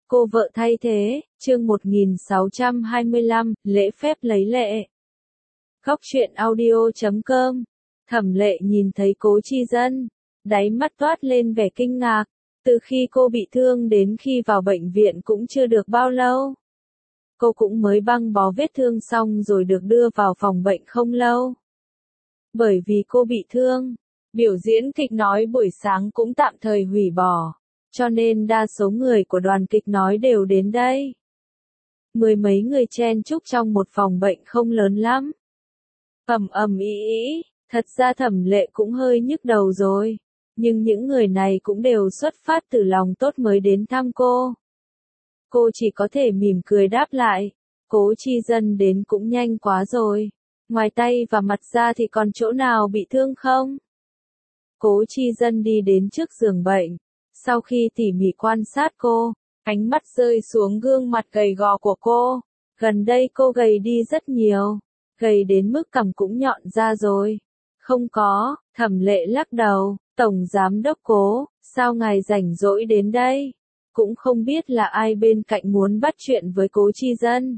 Cô vợ thay thế, chương 1625, lễ phép lấy lệ. Góc truyện audio.com. Thẩm Lệ nhìn thấy Cố Chi Dân, đáy mắt toát lên vẻ kinh ngạc. Từ khi cô bị thương đến khi vào bệnh viện cũng chưa được bao lâu. Cô cũng mới băng bó vết thương xong rồi được đưa vào phòng bệnh không lâu. Bởi vì cô bị thương, biểu diễn kịch nói buổi sáng cũng tạm thời hủy bỏ. Cho nên đa số người của đoàn kịch nói đều đến đây. Mười mấy người chen chúc trong một phòng bệnh không lớn lắm. Ầm ĩ, thật ra Thẩm Lệ cũng hơi nhức đầu rồi. Nhưng những người này cũng đều xuất phát từ lòng tốt mới đến thăm cô. Cô chỉ có thể mỉm cười đáp lại. Cố Chi Dân đến cũng nhanh quá rồi. Ngoài tay và mặt ra thì còn chỗ nào bị thương không? Cố Chi Dân đi đến trước giường bệnh. Sau khi tỉ mỉ quan sát cô, ánh mắt rơi xuống gương mặt gầy gò của cô. Gần đây cô gầy đi rất nhiều, gầy đến mức cằm cũng nhọn ra rồi. Không có, Thẩm Lệ lắc đầu, Tổng Giám Đốc Cố, sao ngài rảnh rỗi đến đây? Cũng không biết là ai bên cạnh muốn bắt chuyện với Cố Chi Dân.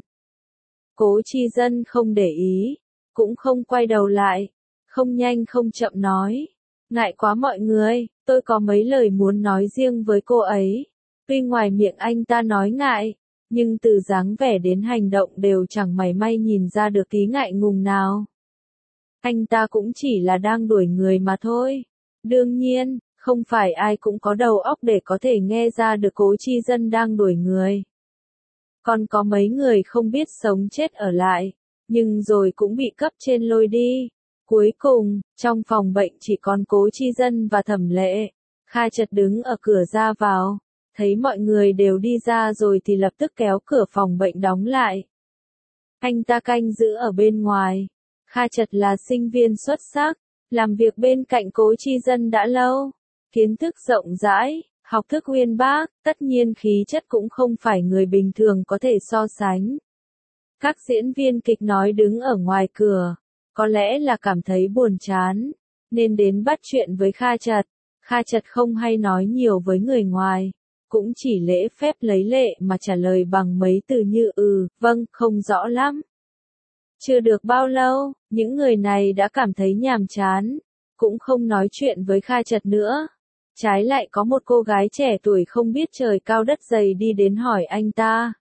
Cố Chi Dân không để ý, cũng không quay đầu lại, không nhanh không chậm nói. Ngại quá mọi người, tôi có mấy lời muốn nói riêng với cô ấy. Tuy ngoài miệng anh ta nói ngại, nhưng từ dáng vẻ đến hành động đều chẳng mảy may nhìn ra được tí ngại ngùng nào. Anh ta cũng chỉ là đang đuổi người mà thôi. Đương nhiên, không phải ai cũng có đầu óc để có thể nghe ra được Cố Chi Dân đang đuổi người. Còn có mấy người không biết sống chết ở lại, nhưng rồi cũng bị cấp trên lôi đi. Cuối cùng, trong phòng bệnh chỉ còn Cố Chi Dân và Thẩm Lệ. Kha Chật đứng ở cửa ra vào, thấy mọi người đều đi ra rồi thì lập tức kéo cửa phòng bệnh đóng lại. Anh ta canh giữ ở bên ngoài. Kha Chật là sinh viên xuất sắc, làm việc bên cạnh Cố Chi Dân đã lâu. Kiến thức rộng rãi, học thức uyên bác, tất nhiên khí chất cũng không phải người bình thường có thể so sánh. Các diễn viên kịch nói đứng ở ngoài cửa. Có lẽ là cảm thấy buồn chán, nên đến bắt chuyện với Kha Chật. Kha Chật không hay nói nhiều với người ngoài, cũng chỉ lễ phép lấy lệ mà trả lời bằng mấy từ như vâng, không rõ lắm. Chưa được bao lâu, những người này đã cảm thấy nhàm chán, cũng không nói chuyện với Kha Chật nữa. Trái lại có một cô gái trẻ tuổi không biết trời cao đất dày đi đến hỏi anh ta.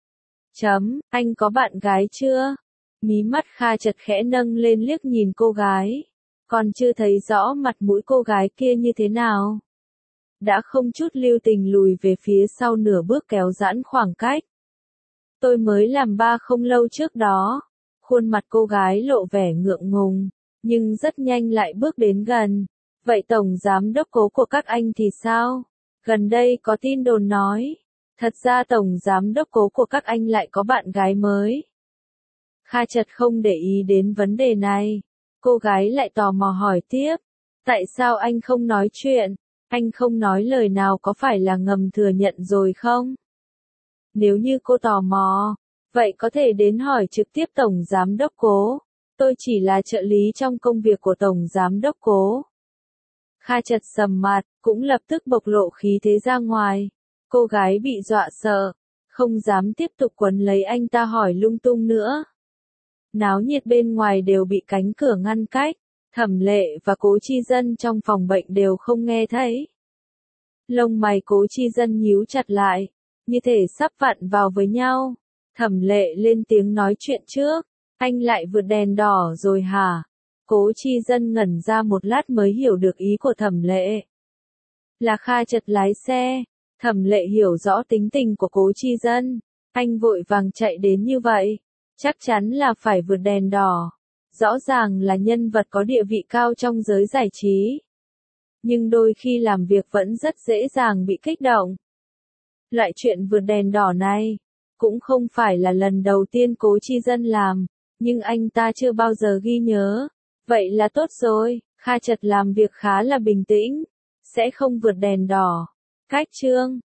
Anh có bạn gái chưa? Mí mắt Kha Chật khẽ nâng lên liếc nhìn cô gái. Còn chưa thấy rõ mặt mũi cô gái kia như thế nào. Đã không chút lưu tình lùi về phía sau nửa bước kéo giãn khoảng cách. Tôi mới làm ba không lâu trước đó. Khuôn mặt cô gái lộ vẻ ngượng ngùng, nhưng rất nhanh lại bước đến gần. Vậy Tổng Giám Đốc Cố của các anh thì sao? Gần đây có tin đồn nói. Thật ra Tổng Giám Đốc Cố của các anh lại có bạn gái mới. Kha Chật không để ý đến vấn đề này. Cô gái lại tò mò hỏi tiếp. Tại sao anh không nói chuyện? Anh không nói lời nào có phải là ngầm thừa nhận rồi không? Nếu như cô tò mò, vậy có thể đến hỏi trực tiếp Tổng Giám Đốc Cố. Tôi chỉ là trợ lý trong công việc của Tổng Giám Đốc Cố. Kha Chật sầm mặt, cũng lập tức bộc lộ khí thế ra ngoài. Cô gái bị dọa sợ, không dám tiếp tục quấn lấy anh ta hỏi lung tung nữa. Náo nhiệt bên ngoài đều bị cánh cửa ngăn cách, Thẩm Lệ và Cố Chi Dân trong phòng bệnh đều không nghe thấy. Lông mày Cố Chi Dân nhíu chặt lại, như thể sắp vặn vào với nhau. Thẩm Lệ lên tiếng nói chuyện trước, anh lại vượt đèn đỏ rồi hả? Cố Chi Dân ngẩn ra một lát mới hiểu được ý của Thẩm Lệ. Là Kha Chật lái xe. Thẩm Lệ hiểu rõ tính tình của Cố Chi Dân, anh vội vàng chạy đến như vậy. Chắc chắn là phải vượt đèn đỏ. Rõ ràng là nhân vật có địa vị cao trong giới giải trí. Nhưng đôi khi làm việc vẫn rất dễ dàng bị kích động. Loại chuyện vượt đèn đỏ này, cũng không phải là lần đầu tiên Cố Chi Dân làm, nhưng anh ta chưa bao giờ ghi nhớ. Vậy là tốt rồi, Kha Chật làm việc khá là bình tĩnh, sẽ không vượt đèn đỏ. Cách chương